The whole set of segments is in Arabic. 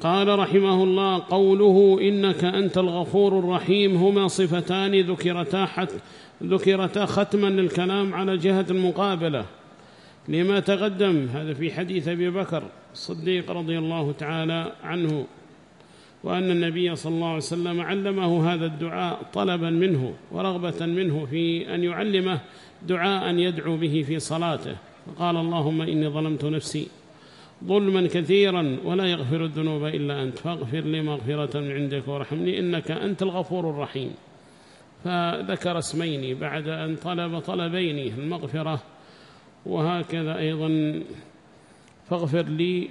قال رحمه الله: قوله إنك أنت الغفور الرحيم هما صفتان ذكرتا ختما للكلام على جهة المقابلة لما تقدم. هذا في حديث أبي بكر الصديق رضي الله تعالى عنه، وأن النبي صلى الله عليه وسلم علمه هذا الدعاء طلبا منه ورغبة منه في أن يعلمه دعاء يدعو به في صلاته، فقال: اللهم إني ظلمت نفسي ظلما كثيرا ولا يغفر الذنوب إلا أنت فاغفر لي مغفرة من عندك وارحمني إنك أنت الغفور الرحيم. فذكر اسمين بعد أن طلب طلبين، المغفرة وهكذا أيضا فاغفر لي،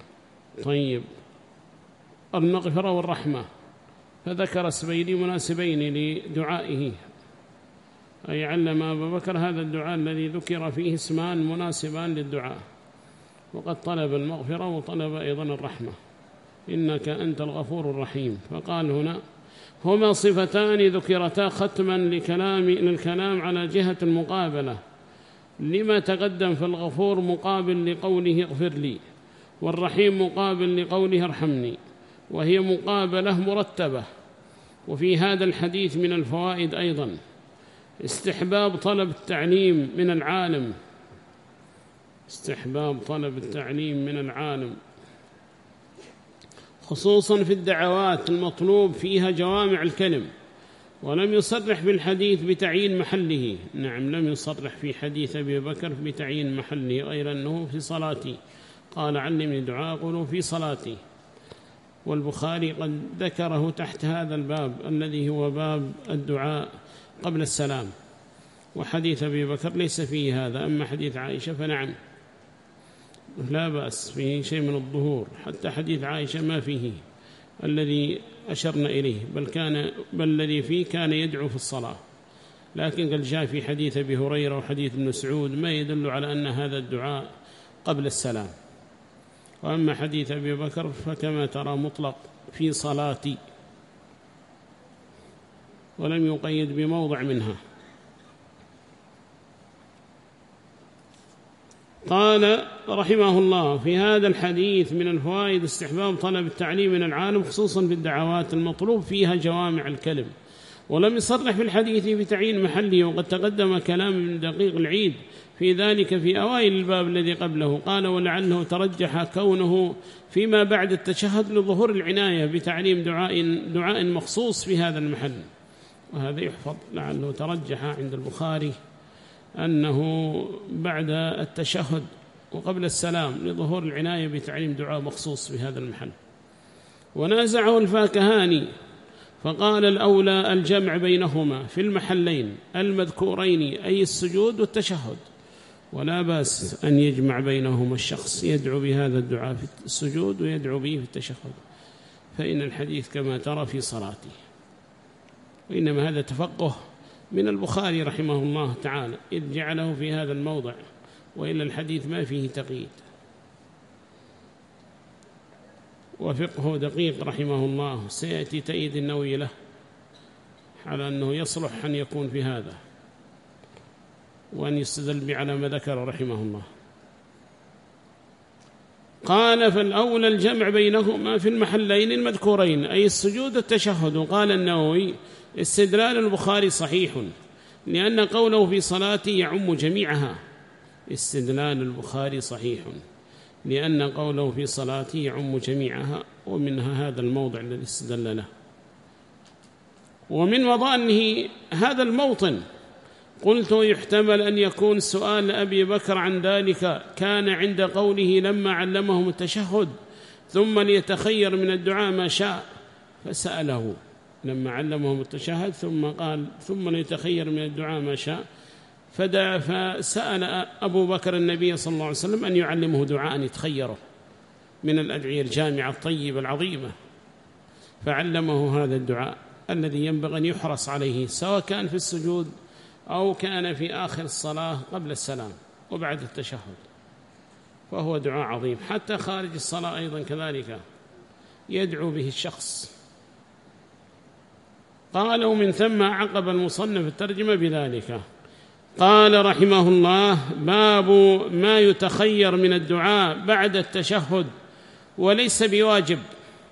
المغفرة والرحمة، فذكر اسمين مناسبين لدعائه، أي علم أبا بكر هذا الدعاء الذي ذكر فيه اسمان مناسبان للدعاء، وقد طلب المغفرة وطلب أيضا الرحمة، إنك أنت الغفور الرحيم. فقال هنا: هما صفتان ذكرتا ختما للكلام على جهة المقابلة لما تقدم، فالغفور مقابل لقوله اغفر لي، والرحيم مقابل لقوله ارحمني، وهي مقابلة مرتبة. وفي هذا الحديث من الفوائد أيضا استحباب طلب التعليم من العالم، خصوصا في الدعوات المطلوب فيها جوامع الكلم، ولم يصرح بالحديث بتعيين محله. نعم، لم يصرح في حديث أبي بكر بتعيين محله، غير أنه في صلاتي، قال: علمني دعاء قولوا في صلاتي. والبخاري قد ذكره تحت هذا الباب الذي هو باب الدعاء قبل السلام، وحديث أبي بكر ليس فيه هذا. أما حديث عائشة فنعم لا بأس فيه شيء من الظهور، حتى حديث عائشة ما فيه الذي أشرنا إليه، بل الذي فيه كان يدعو في الصلاة، لكن قد جاء في حديث أبي هريرة وحديث ابن مسعود ما يدل على أن هذا الدعاء قبل السلام. وأما حديث أبي بكر فكما ترى مطلق في صلاتي، ولم يقيد بموضع منها. قال رحمه الله: في هذا الحديث من الفوائد استحباب طلب التعليم من العالم، خصوصا في الدعوات المطلوب فيها جوامع الكلم، ولم يصرح في الحديث بتعيين محله، وقد تقدم كلام ابن دقيق العيد في ذلك في أوائل الباب الذي قبله. قال: ولعله ترجح كونه فيما بعد التشهد لظهور العناية بتعليم دعاء مخصوص في هذا المحل، وهذا يحفظ، لعله ترجح عند البخاري أنه بعد التشهد وقبل السلام لظهور العناية بتعليم دعاء مخصوص في هذا المحل. ونازعه الفاكهاني فقال: الأولى الجمع بينهما في المحلين المذكورين، أي السجود والتشهد، ولا بأس أن يجمع بينهما الشخص يدعو بهذا الدعاء في السجود ويدعو به في التشهد، فإن الحديث كما ترى في صلاته. وإنما هذا تفقه من البخاري رحمه الله تعالى إذ جعله في هذا الموضع، وإلا الحديث ما فيه تقييد. وفقه دقيق رحمه الله، سيأتي تأييد النووي له على أنه يصلح أن يكون في هذا، وأن يستدل بعلى ما ذكر رحمه الله. قال: فالأولى الجمع بينهما في المحلين المذكورين، أي السجود والتشهد. وقال النووي: استدلال البخاري صحيح لأن قوله في صلاته يعم جميعها. استدلال البخاري صحيح لأن قوله في صلاته يعم جميعها، ومنها هذا الموضع الذي استدل له. ومن وضعنه هذا الموطن قلت: يحتمل أن يكون سؤال أبي بكر عن ذلك كان عند قوله لما علمهم التشهد ثم ليتخير من الدعاء ما شاء، فسأله لما علمهم التشهد ثم قال ثم ليتخير من الدعاء ما شاء، فسأل أبو بكر النبي صلى الله عليه وسلم أن يعلمه دعاء يتخيره من الأدعية الجامعة الطيبة العظيمة، فعلمه هذا الدعاء الذي ينبغي أن يحرص عليه، سواء كان في السجود أو كان في آخر الصلاة قبل السلام وبعد التشهد، فهو دعاء عظيم. حتى خارج الصلاة أيضا كذلك يدعو به الشخص. قال: ومن ثم عقب المصنف الترجمة بذلك. قال رحمه الله: باب ما يتخير من الدعاء بعد التشهد وليس بواجب.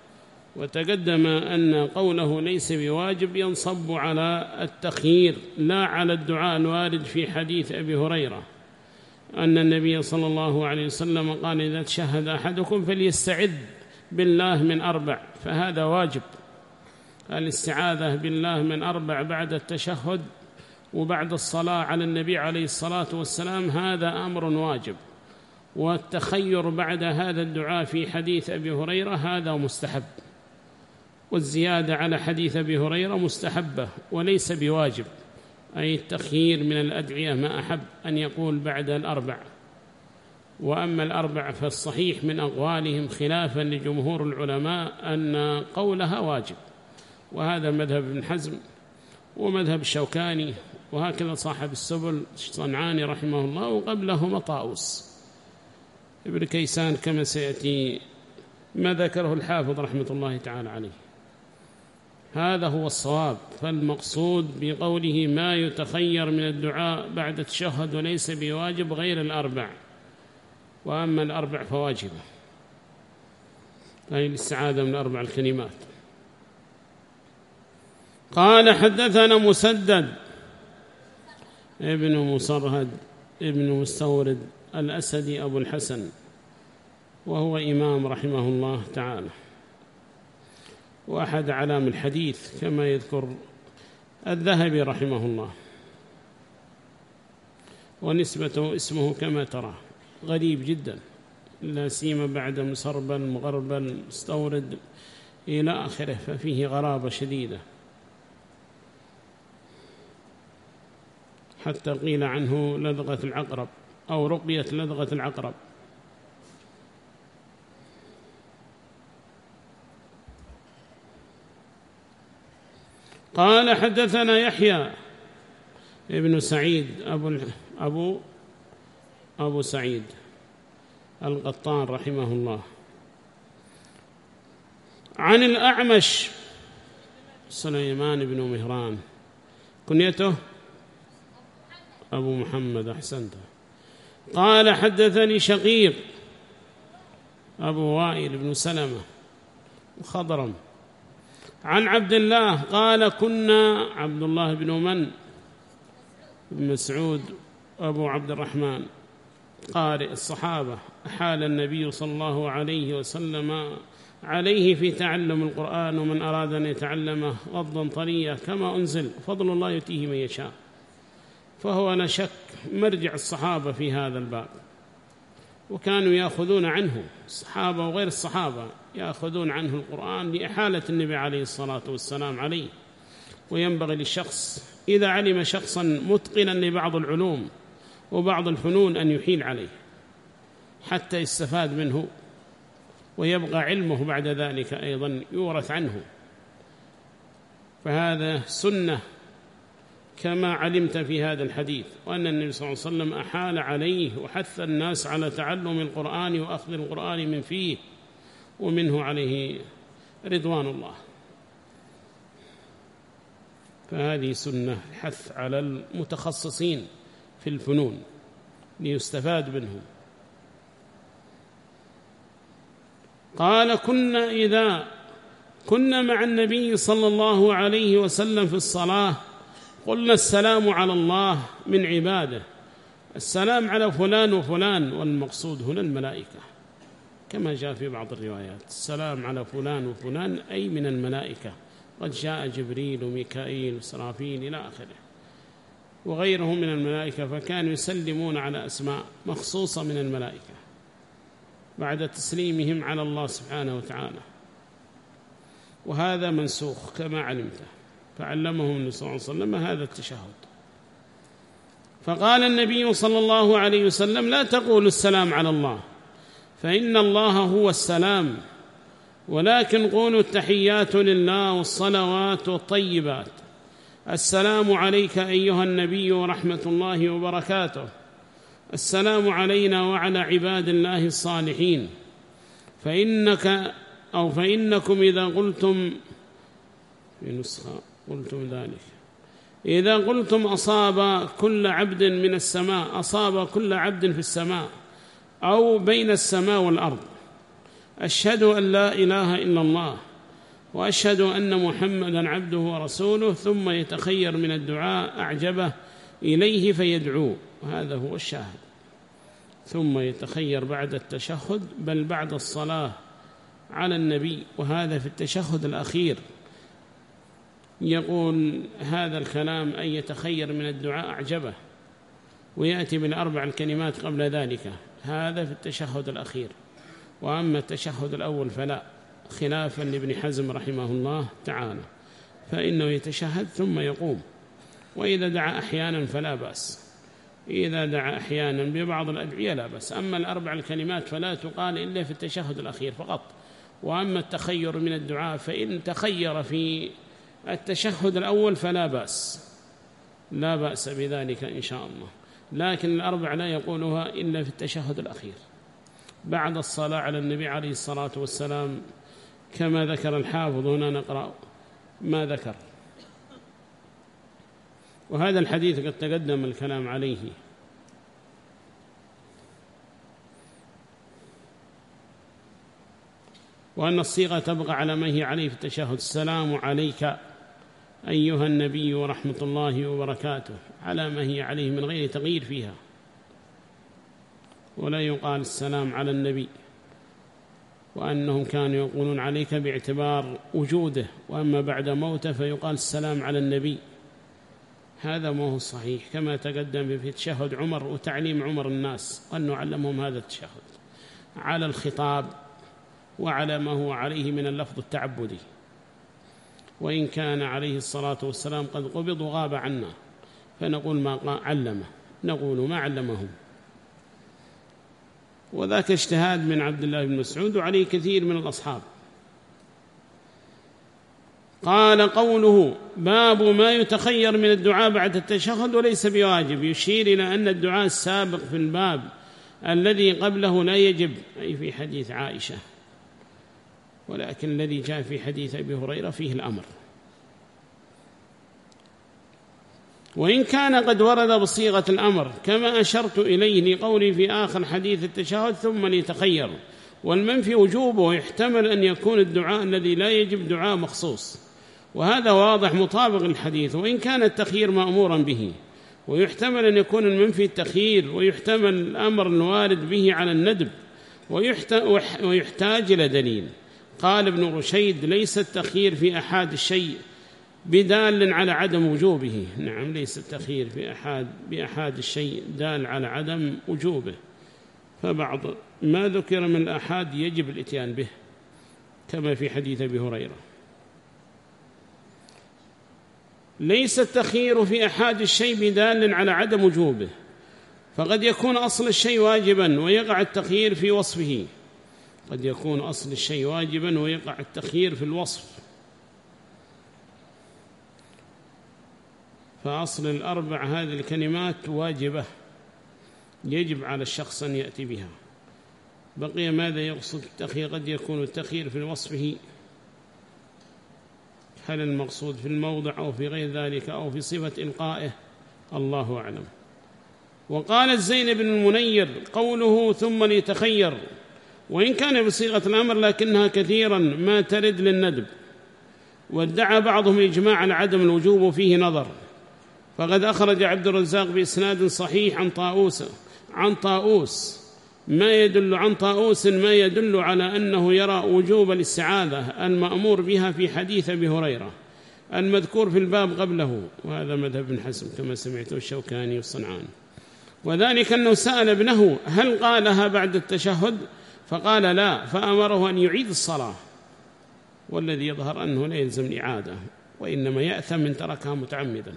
وتقدم أن قوله ليس بواجب ينصب على التخيير لا على الدعاء الوارد في حديث أبي هريرة أن النبي صلى الله عليه وسلم قال إذا تشهد أحدكم فليستعذ بالله من 4، فهذا واجب. الاستعاذة بالله من 4 بعد التشهد وبعد الصلاة على النبي عليه الصلاة والسلام هذا أمر واجب، والتخير بعد هذا الدعاء في حديث أبي هريرة هذا مستحب، والزيادة على حديث أبي هريرة مستحبة وليس بواجب، أي التخيير من الأدعية ما أحب أن يقول بعد 4. وأما 4 فالصحيح من أقوالهم خلافا لجمهور العلماء أن قولها واجب، وهذا مذهب ابن حزم ومذهب الشوكاني، وهكذا صاحب السبل الصنعاني رحمه الله، وقبله طاووس ابن كيسان كما سيأتي ما ذكره الحافظ رحمة الله تعالى عليه. هذا هو الصواب. فالمقصود بقوله ما يتخير من الدعاء بعد التشهد وليس بواجب غير 4، وأما 4 فواجبة، أي الاستعاذة من 4 الكلمات. قال حدثنا مسدد ابن مصرهد ابن مستورد الأسدي أبو الحسن، وهو إمام رحمه الله تعالى وأحد علام الحديث كما يذكر الذهبي رحمه الله، ونسبته اسمه كما ترى غريب جدا، لا سيما بعد مسربل مغربل مستورد إلى آخره، ففيه غرابة شديدة، حتى قيل عنه لدغة العقرب أو رقية لدغة العقرب. قال حدثنا يحيى ابن سعيد أبو سعيد القطان رحمه الله عن الأعمش سليمان بن مهران، كنيته أبو محمد أحسنت. قال حدثني شقيق أبو وائل بن سلمة خضرم عن عبد الله قال كنا عبد الله بن من بن مسعود أبو عبد الرحمن قارئ الصحابة، أحال النبي صلى الله عليه وسلم عليه في تعلم القرآن، ومن أراد أن يتعلمه غضا طريا كما أنزل، فضل الله يؤتيه من يشاء. فهو لا شك مرجع الصحابة في هذا الباب، وكانوا يأخذون عنه الصحابة وغير الصحابة يأخذون عنه القرآن لإحالة النبي عليه الصلاة والسلام عليه. وينبغي للشخص إذا علم شخصا متقنا لبعض العلوم وبعض الفنون أن يحيل عليه حتى يستفاد منه، ويبقى علمه بعد ذلك أيضا يورث عنه. فهذا سنة كما علمت في هذا الحديث، وأن النبي صلى الله عليه وسلم أحال عليه وحث الناس على تعلم القرآن وأخذ القرآن من فيه ومنه عليه رضوان الله. فهذه سنة الحث على المتخصصين في الفنون ليستفاد منهم. قال إذا كنا مع النبي صلى الله عليه وسلم في الصلاة قلنا السلام على الله من عباده، السلام على فلان وفلان، والمقصود هنا الملائكة كما جاء في بعض الروايات، السلام على فلان وفلان أي من الملائكة، قد جاء جبريل وميكائيل وإسرافيل إلى آخره وغيرهم من الملائكة، فكانوا يسلمون على أسماء مخصوصة من الملائكة بعد تسليمهم على الله سبحانه وتعالى، وهذا منسوخ كما علمته، فعلمهم النبي صلى الله عليه وسلم هذا التشهد. فقال النبي صلى الله عليه وسلم لا تقولوا السلام على الله فإن الله هو السلام، ولكن قولوا التحيات لله والصلوات والطيبات، السلام عليك أيها النبي ورحمة الله وبركاته، السلام علينا وعلى عباد الله الصالحين، فإنكم إذا قلتم في نسخة قلتم ذلك إذا قلتم أصاب كل عبد من السماء، أصاب كل عبد في السماء أو بين السماء والأرض، أشهد أن لا إله إلا الله وأشهد أن محمدًا عبده ورسوله، ثم يتخير من الدعاء أعجبه إليه فيدعوه، هذا هو الشاهد. ثم يتخير بعد التشهد، بل بعد الصلاة على النبي، وهذا في التشهد الأخير يقول هذا الكلام أن يتخير من الدعاء أعجبه، ويأتي بالأربع الكلمات قبل ذلك، هذا في التشهد الأخير. وأما التشهد الأول فلا، خلافا لابن حزم رحمه الله تعالى، فإنه يتشهد ثم يقوم، وإذا دعا أحيانا فلا بأس، إذا دعا أحيانا ببعض الأدعية لا بأس. أما الأربع الكلمات فلا تقال إلا في التشهد الأخير فقط. وأما التخير من الدعاء فإن تخير في التشهد الأول فلا بأس، لا بأس بذلك إن شاء الله، لكن الأربع لا يقولها إلا في التشهد الأخير بعد الصلاة على النبي عليه الصلاة والسلام، كما ذكر الحافظ. هنا نقرأ ما ذكر، وهذا الحديث قد تقدم الكلام عليه. وأن الصيغة تبقى على ما هي عليه في التشهد: السلام عليك أيها النبي ورحمة الله وبركاته، على ما هي عليه من غير تغيير فيها، ولا يقال السلام على النبي، وأنهم كانوا يقولون عليك باعتبار وجوده، وأما بعد موته فيقال السلام على النبي، هذا ما هو صحيح، كما تقدم في تشهد عمر وتعليم عمر الناس أنه علمهم هذا التشهد على الخطاب وعلى ما هو عليه من اللفظ التعبدي، وإن كان عليه الصلاة والسلام قد قبض وغاب عنا فنقول ما علمه، نقول ما علمهم. وذاك اجتهاد من عبد الله بن مسعود وعليه كثير من الأصحاب. قال: قوله باب ما يتخير من الدعاء بعد التشهد وليس بواجب، يشير إلى أن الدعاء السابق في الباب الذي قبله لا يجب، أي في حديث عائشة، ولكن الذي جاء في حديث أبي هريرة فيه الأمر، وإن كان قد ورد بصيغة الأمر كما أشرت إليه لقولي في آخر حديث التشهد ثم ليتخير، والمنفي وجوبه يحتمل أن يكون الدعاء الذي لا يجب دعاء مخصوص، وهذا واضح مطابق الحديث، وإن كان التخيير مأمورا به، ويحتمل أن يكون المنفي التخيير، ويحتمل الأمر الوارد به على الندب، ويحتاج إلى دليل. قال ابن رشيد: ليس التخيير في أحد الشيء بدال على عدم وجوبه. نعم، ليس التخيير بأحد الشيء دال على عدم وجوبه، فبعض ما ذكر من الأحاد يجب الإتيان به، كما في حديث أبي هريرة. ليس التخيير في أحد الشيء بدال على عدم وجوبه، فقد يكون أصل الشيء واجبا ويقع التخيير في وصفه، قد يكون أصل الشيء واجبا ويقع التخيير في الوصف، فأصل الأربع هذه الكلمات واجبة يجب على الشخص أن يأتي بها. بقي ماذا يقصد التخيير؟ قد يكون التخيير في وصفه، هل المقصود في الموضع أو في غير ذلك أو في صفة إلقائه؟ الله أعلم. وقالت زينب بن المنير: قوله ثم ليتخير وإن كان بصيغة الأمر لكنها كثيرا ما ترد للندب، وادعى بعضهم الإجماع على عدم الوجوب وفيه نظر، فقد أخرج عبد الرزاق بإسناد صحيح عن طاووس ما يدل على أنه يرى وجوب الاستعاذة المأمور بها في حديث أبي هريرة المذكور في الباب قبله، وهذا مذهب ابن حزم كما سمعته الشوكاني والصنعاني، وذلك أنه سأل ابنه هل قالها بعد التشهد؟ فقال لا، فأمره أن يعيد الصلاة، والذي يظهر أنه لا يلزم الإعادة، وإنما يأثم من تركها متعمدا.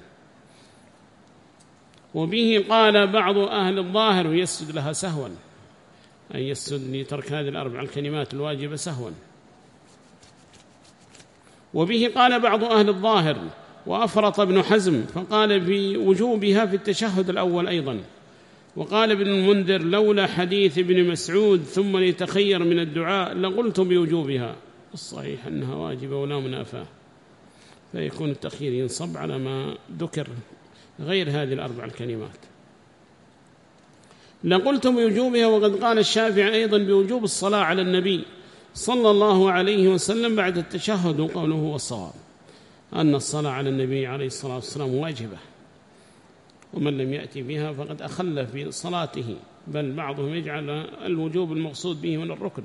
وبه قال بعض أهل الظاهر: ويسجد لها سهوا، أن يسجد لترك هذه الأربع الكلمات الواجبة سهوا. وبه قال بعض أهل الظاهر، وأفرط ابن حزم فقال بوجوبها في التشهد الأول أيضا. وقال ابن المنذر: لولا حديث ابن مسعود ثم ليتخير من الدعاء لقلت بوجوبها. الصحيح أنها واجبة ولا منافاة، فيكون التخيير ينصب على ما ذكر غير هذه الأربع الكلمات. لقلت بوجوبها. وقد قال الشافعي أيضا بوجوب الصلاة على النبي صلى الله عليه وسلم بعد التشهد. وقوله هو الصواب أن الصلاة على النبي عليه الصلاة والسلام واجبة، ومن لم يأتي بها فقد أخل في صلاته، بل بعضهم يجعل الوجوب المقصود به من الركن،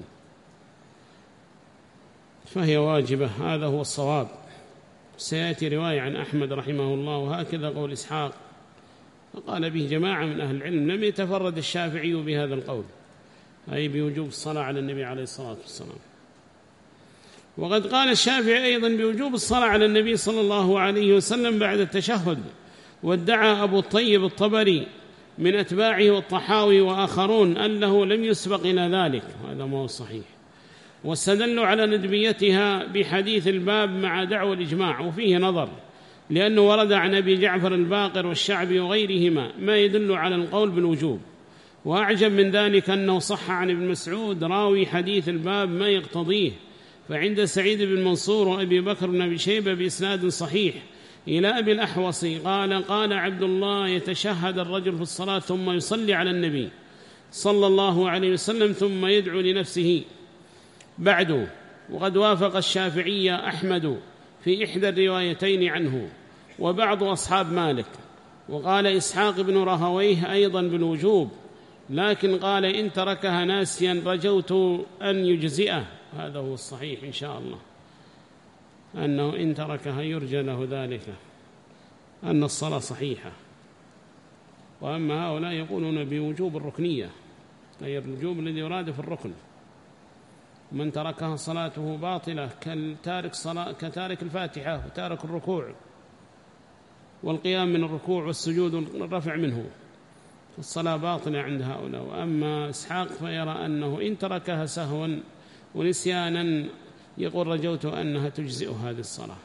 فهي واجبة. هذا هو الصواب. سيأتي رواية عن أحمد رحمه الله، وهكذا قول إسحاق، فقال به جماعة من أهل العلم. لم يتفرد الشافعي بهذا القول، أي بوجوب الصلاة على النبي عليه الصلاة والسلام. وقد قال الشافعي أيضا بوجوب الصلاة على النبي صلى الله عليه وسلم بعد التشهد. وادعى أبو الطيب الطبري من أتباعه والطحاوي وآخرون أنه لم يسبق إلى ذلك، هذا ما هو صحيح. واستدلوا على ندبيتها بحديث الباب مع دعوى الإجماع، وفيه نظر، لأنه ورد عن أبي جعفر الباقر والشعبي وغيرهما ما يدل على القول بالوجوب. وأعجب من ذلك أنه صح عن ابن مسعود راوي حديث الباب ما يقتضيه، فعند سعيد بن منصور وأبي بكر بن أبي شيبة بإسناد صحيح إلى أبي الأحوص قال عبد الله: يتشهد الرجل في الصلاة ثم يصلي على النبي صلى الله عليه وسلم ثم يدعو لنفسه بعده. وقد وافق الشافعي أحمد في إحدى الروايتين عنه وبعض أصحاب مالك. وقال إسحاق بن رهويه أيضا بالوجوب، لكن قال إن تركها ناسيا رجوت أن يجزئه. هذا هو الصحيح إن شاء الله، أنه إن تركها يرجى له ذلك، أن الصلاة صحيحة. وأما هؤلاء يقولون بوجوب الركنية، أي الوجوب الذي يراد في الركن. من تركها صلاته باطلة كتارك الفاتحة وتارك الركوع والقيام من الركوع والسجود والرفع منه، الصلاة باطلة عند هؤلاء. وأما إسحاق فيرى أنه إن تركها سهوا ونسيانا يقول رجوت أنها تجزئ هذه الصلاة.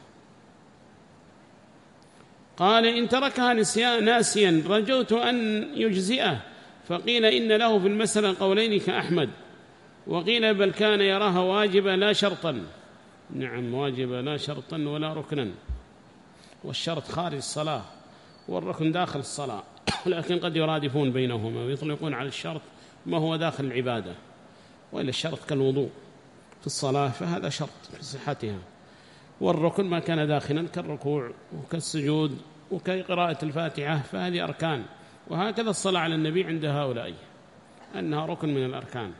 قال إن تركها ناسيا رجوت أن يجزئه، فقيل إن له في المسألة قولين كأحمد، وقيل بل كان يراها واجبة لا شرطا. نعم، واجبة لا شرطا ولا ركنا، والشرط خارج الصلاة والركن داخل الصلاة، لكن قد يرادفون بينهما ويطلقون على الشرط ما هو داخل العبادة، وإلا الشرط كالوضوء في الصلاة فهذا شرط في صحتها، والركن ما كان داخلا كالركوع وكالسجود وكقراءة الفاتحة فهذه أركان. وهكذا الصلاة على النبي عند هؤلاء أنها ركن من الأركان.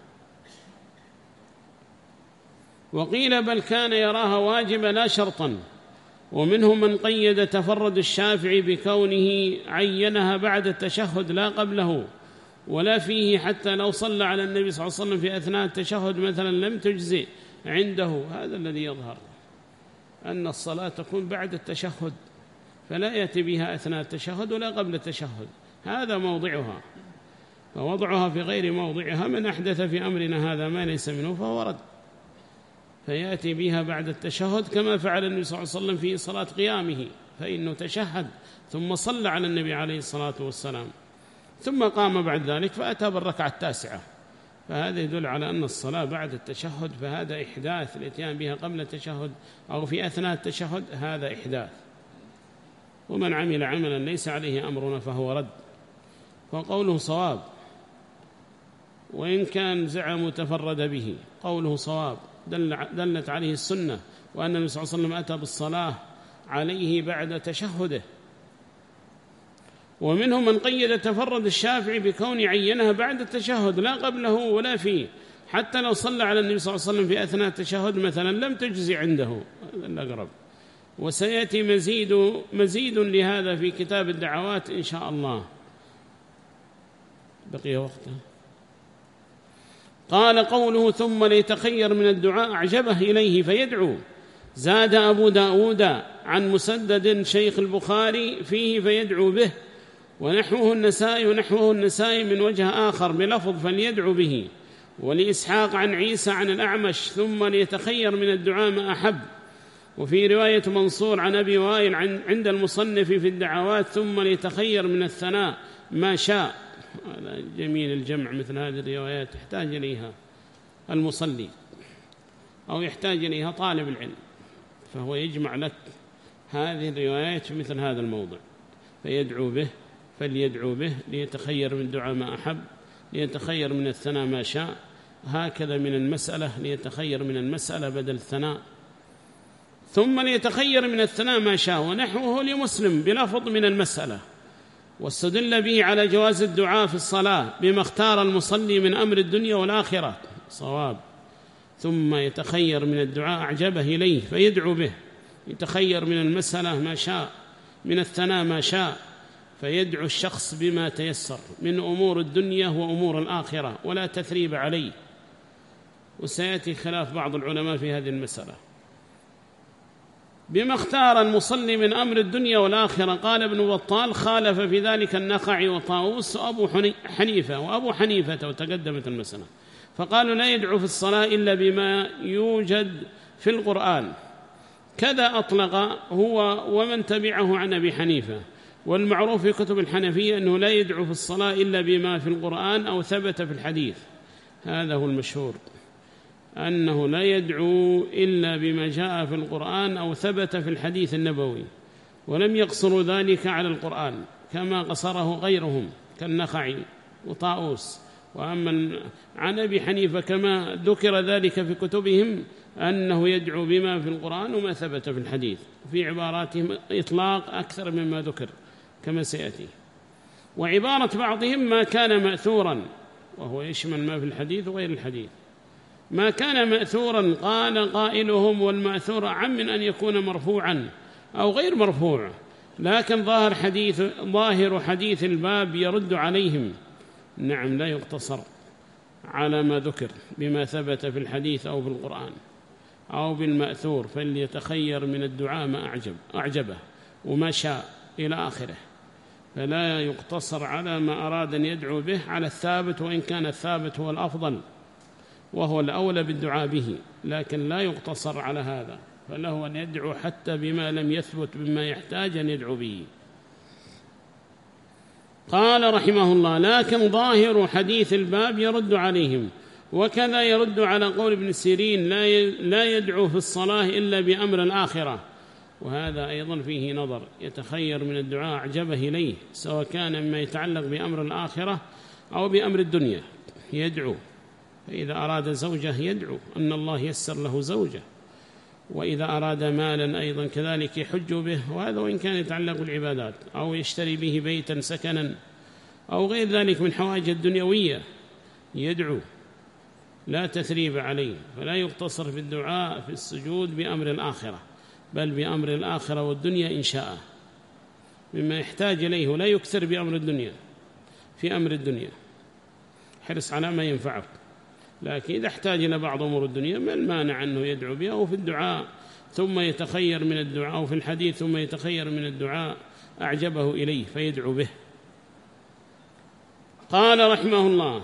وقيل بل كان يراها واجبة لا شرطا. ومنهم من قيد تفرد الشافعي بكونه عينها بعد التشهد لا قبله ولا فيه، حتى لو صلى على النبي صلى الله عليه وسلم في أثناء التشهد مثلا لم تجزئ عنده. هذا الذي يظهر أن الصلاة تكون بعد التشهد، فلا يأتي بها أثناء التشهد ولا قبل التشهد، هذا موضعها. فوضعها في غير موضعها من أحدث في أمرنا هذا ما ليس منه فهو رد، فيأتي بها بعد التشهد كما فعل النبي صلى الله عليه وسلم في صلاة قيامه، فإنه تشهد ثم صلى على النبي عليه الصلاة والسلام ثم قام بعد ذلك فأتى بالركعة التاسعة، فهذا يدل على أن الصلاة بعد التشهد فهذا إحداث. الإتيان بها قبل التشهد أو في أثناء التشهد هذا إحداث، ومن عمل عملا ليس عليه أمرنا فهو رد. فقوله صواب، وإن كان زعم تفرد به قوله صواب دلت عليه السنة، وأن النبي صلى الله عليه وسلم أتى بالصلاة عليه بعد تشهده. ومنهم من قيد تفرد الشافعي بكون عينها بعد التشهد لا قبله ولا فيه، حتى لو صلى على النبي صلى الله عليه وسلم في أثناء التشهد مثلا لم تجزي عنده، هذا الأقرب. وسيأتي مزيد لهذا في كتاب الدعوات إن شاء الله. بقي وقته. قال قوله ثم ليتخير من الدعاء أعجبه إليه فيدعو. زاد أبو داود عن مسدد شيخ البخاري فيه فيدعو به، ونحوه النسائي من وجه آخر بلفظ فليدعو به. ولإسحاق عن عيسى عن الأعمش ثم ليتخير من الدعاء ما أحب. وفي رواية منصور عن أبي وائل عند المصنف في الدعوات ثم ليتخير من الثناء ما شاء. جميل الجمع، مثل هذه الروايات يحتاج إليها المصلي أو يحتاج إليها طالب العلم، فهو يجمع لك هذه الروايات في مثل هذا الموضع. فيدعو به، فليدعو به، ليتخير من الدعاء ما أحب، ليتخير من الثناء ما شاء، هكذا من المسألة ليتخير من المسألة بدل الثناء، ثم ليتخير من الثناء ما شاء، ونحوه لمسلم بلفظ من المسألة، واستدل به على جواز الدعاء في الصلاة بما اختار المصلي من أمر الدنيا والآخرة، صواب. ثم يتخير من الدعاء أعجبه إليه فيدعو به، يتخير من المسألة ما شاء، من الثناء ما شاء، فيدعو الشخص بما تيسر من أمور الدنيا وأمور الآخرة ولا تثريب عليه. وسيأتي خلاف بعض العلماء في هذه المسألة. بما اختار المصلي من أمر الدنيا والآخرة، قال ابن بطال: خالف في ذلك النخعي وطاووس وأبو حنيفة وأبو حنيفة، وتقدمت المسألة، فقالوا لا يدعو في الصلاة إلا بما يوجد في القرآن، كذا أطلق هو ومن تبعه عن أبي حنيفة. والمعروف في كتب الحنفية أنه لا يدعو في الصلاة إلا بما في القرآن أو ثبت في الحديث، هذا هو المشهور، أنه لا يدعو إلا بما جاء في القرآن أو ثبت في الحديث النبوي، ولم يقصروا ذلك على القرآن كما قصره غيرهم كالنخعي وطاووس. وأما عن أبي حنيفة كما ذكر ذلك في كتبهم أنه يدعو بما في القرآن وما ثبت في الحديث، في عباراتهم إطلاق أكثر مما ذكر كما سيأتي. وعبارة بعضهم ما كان مأثورا، وهو يشمل ما في الحديث وغير الحديث. ما كان مأثورا قال قائلهم: والمأثور عم من أن يكون مرفوعا أو غير مرفوع، لكن ظاهر حديث الباب يرد عليهم. نعم، لا يقتصر على ما ذكر بما ثبت في الحديث أو في القرآن أو بالمأثور، فليتخير من الدعاء ما أعجبه وما شاء إلى آخره، فلا يقتصر على ما أراد أن يدعو به على الثابت، وإن كان الثابت هو الأفضل وهو الأولى بالدعاء به، لكن لا يقتصر على هذا، فله أن يدعو حتى بما لم يثبت بما يحتاج أن يدعو به. قال رحمه الله: لكن ظاهر حديث الباب يرد عليهم، وكذا يرد على قول ابن سيرين: لا يدعو في الصلاة إلا بأمر الآخرة، وهذا أيضا فيه نظر، يتخير من الدعاء أعجبه إليه، سواء كان مما يتعلق بأمر الآخرة أو بأمر الدنيا يدعو. فإذا أراد زوجة يدعو أن الله يسر له زوجة، وإذا أراد مالا أيضا كذلك يحج به، وهذا وإن كان يتعلق بالعبادات، أو يشتري به بيتا سكنا أو غير ذلك من حوائج الدنيوية يدعو، لا تثريب عليه. فلا يقتصر في الدعاء في السجود بأمر الآخرة، بل بأمر الآخرة والدنيا إن شاء مما يحتاج إليه، ولا يكثر بأمر الدنيا في أمر الدنيا، حرص على ما ينفعه. لكن إذا احتاج إلى بعض أمور الدنيا ما المانع أنه يدعو بها، وفي الدعاء ثم يتخير من الدعاء، أو في الحديث ثم يتخير من الدعاء أعجبه إليه فيدعو به. قال رحمه الله: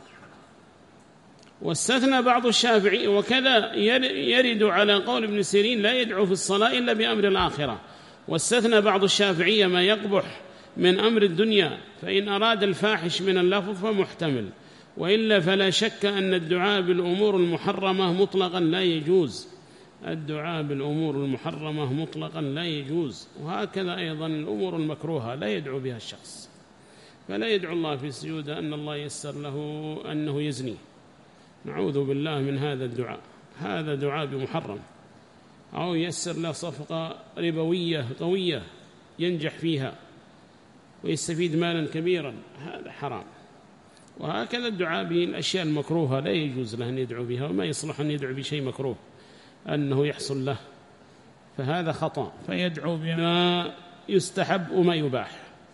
واستثنى بعض الشافعي، وكذا يرد على قول ابن سيرين: لا يدعو في الصلاة إلا بأمر الآخرة. واستثنى بعض الشافعية ما يقبح من أمر الدنيا، فإن أراد الفاحش من اللفظ فمحتمل، وإلا فلا شك أن الدعاء بالأمور المحرمة مطلقا لا يجوز. الدعاء بالأمور المحرمة مطلقا لا يجوز. وهكذا أيضا الأمور المكروهة لا يدعو بها الشخص، فلا يدعو الله في السجود أن الله يسر له أنه يزني، نعوذ بالله من هذا الدعاء، هذا دعاء بمحرم، أو يسر له صفقة ربوية قوية ينجح فيها ويستفيد مالا كبيرا، هذا حرام. وهكذا الدعاء بالأشياء المكروهة لا يجوز له أن يدعو بها، وما يصلح أن يدعو بشيء مكروه أنه يحصل له، فهذا خطأ، فيدعو بما يستحب وما يباح.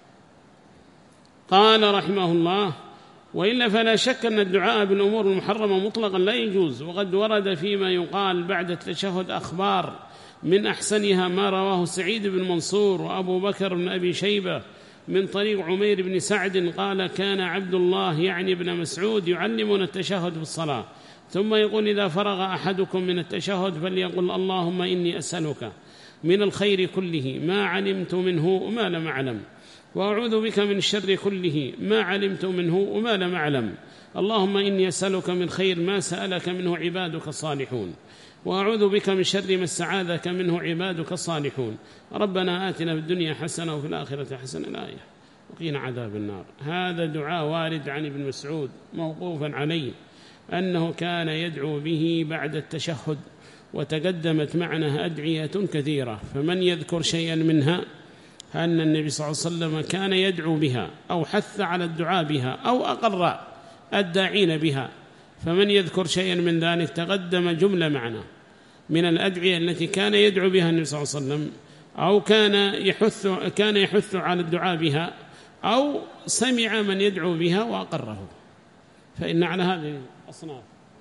قال رحمه الله: وإلا فلا شك أن الدعاء بالأمور المحرمة مطلقا لا يجوز. وقد ورد فيما يقال بعد التشهد أخبار من أحسنها ما رواه سعيد بن منصور وأبو بكر بن أبي شيبة من طريق عمير بن سعد قال: كان عبد الله يعني ابن مسعود يعلمنا التشهد في الصلاة، ثم يقول: إذا فرغ أحدكم من التشهد فليقل: اللهم إني أسألك من الخير كله ما علمت منه وما لم أعلم، وأعوذ بك من الشر كله ما علمت منه وما لم أعلم، اللهم إني أسألك من خير ما سألك منه عبادك الصالحون، وأعوذ بك من شر ما استعاذك منه عبادك الصالحون، ربنا آتنا في الدنيا حسنة وفي الآخرة حسنة، الآية، وقينا عذاب النار. هذا دعاء وارد عن ابن مسعود موقوفا عليه، أنه كان يدعو به بعد التشهد، وتقدمت معنا أدعية كثيرة، فمن يذكر شيئا منها أن النبي صلى الله عليه وسلم كان يدعو بها أو حث على الدعاء بها أو أقر الداعين بها، فمن يذكر شيئا من ذلك تقدم جملة معنا من الأدعية التي كان يدعو بها النبي صلى الله عليه وسلم، أو كان يحث على الدعاء بها، أو سمع من يدعو بها وأقره، فإن على هذه الأصناف.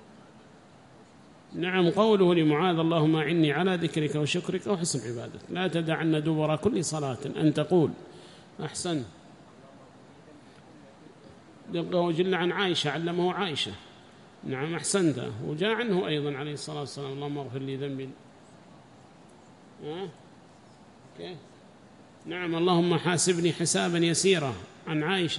نعم، قوله لمعاذ اللهم أعني على ذكرك وشكرك وحسن عبادتك، لا تدعن دبر كل صلاة أن تقول. أحسن. لقه جل عن عائشة، علمه عائشة. نعم أحسنت. وجاء عنه أيضا عليه الصلاة والسلام اللهم اغفر لي ذنبي. كيف؟ نعم اللهم حاسبني حسابا يسيرا عن عائشة.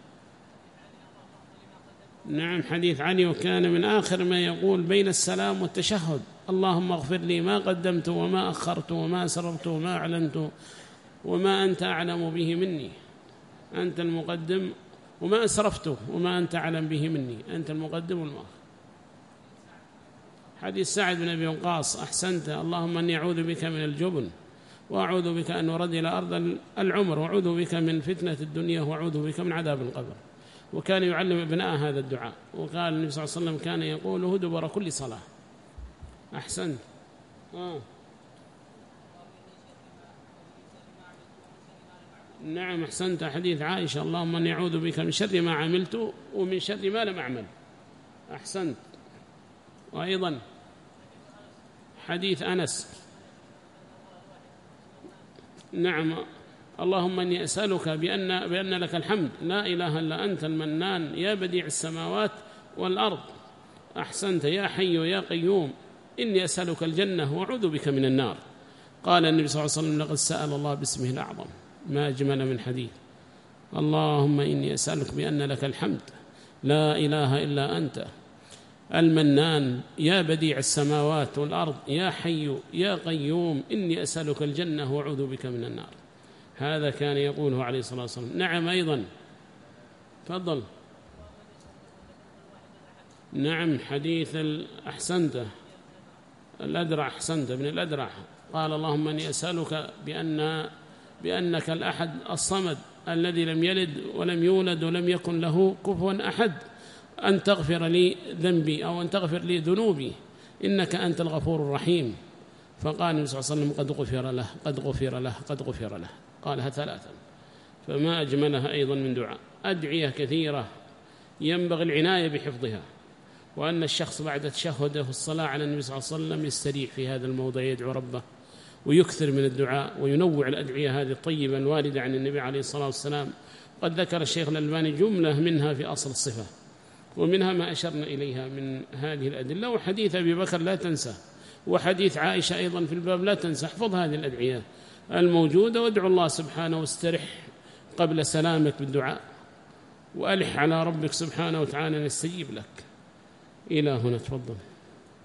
نعم حديث علي، وكان من آخر ما يقول بين السلام والتشهد اللهم اغفر لي ما قدمت وما أخرت وما سررت وما أعلنت وما أنت أعلم به مني، أنت المقدم، وما أسرفت وما أنت أعلم به مني، أنت المقدم والمؤخر. حديث سعد بن أبي وقاص أحسنت، اللهم أني أعوذ بك من الجبن وأعوذ بك أن أرد إلى أرض العمر وأعوذ بك من فتنة الدنيا وأعوذ بك من عذاب القبر. وكان يعلم ابناء هذا الدعاء، وقال النبي صلى الله عليه وسلم كان يقوله دبر كل صلاة. أحسنت. نعم أحسنت. حديث عائشة اللهم أني أعوذ بك من شر ما عملت ومن شر ما لم أعمل. أحسنت. وأيضا حديث أنس، نعم اللهم أني أسألك بأن لك الحمد لا إله إلا أنت المنان يا بديع السماوات والأرض. أحسنت. يا حي يا قيوم إني أسألك الجنة وأعوذ بك من النار. قال النبي صلى الله عليه وسلم لقد سأل الله باسمه الأعظم ما أجمل من حديث اللهم إني أسألك بأن لك الحمد لا إله إلا أنت المنان يا بديع السماوات والأرض يا حي يا قيوم إني أسألك الجنة وأعوذ بك من النار. هذا كان يقوله عليه الصلاة والسلام. نعم أيضا. تفضل. نعم حديث أحسنت الأدرع، أحسنت بن الأدرع قال اللهم أني أسألك بأنك الأحد الصمد الذي لم يلد ولم يولد ولم يكن له كفوا أحد أن تغفر لي ذنبي أو أن تغفر لي ذنوبي إنك أنت الغفور الرحيم. فقال النبي صلى الله عليه وسلم قد غفر له قد غفر له قد غفر له، قالها ثلاثا، فما أجملها أيضا من دعاء. أدعية كثيرة ينبغي العناية بحفظها، وأن الشخص بعد تشهده في الصلاة على النبي صلى الله عليه وسلم يستريح في هذا الموضع، يدعو ربه ويكثر من الدعاء وينوع الأدعية هذه الطيبة الواردة عن النبي عليه الصلاة والسلام. قد ذكر الشيخ الألباني جملة منها في أصل الصفة، ومنها ما أشرنا إليها من هذه الأدلة. وحديث أبي بكر لا تنسى، وحديث عائشة أيضا في الباب لا تنسى. احفظ هذه الأدعية الموجودة وادعو الله سبحانه واسترح قبل سلامك بالدعاء، وألح على ربك سبحانه وتعالى أن يستجيب لك. إلى هنا تفضل.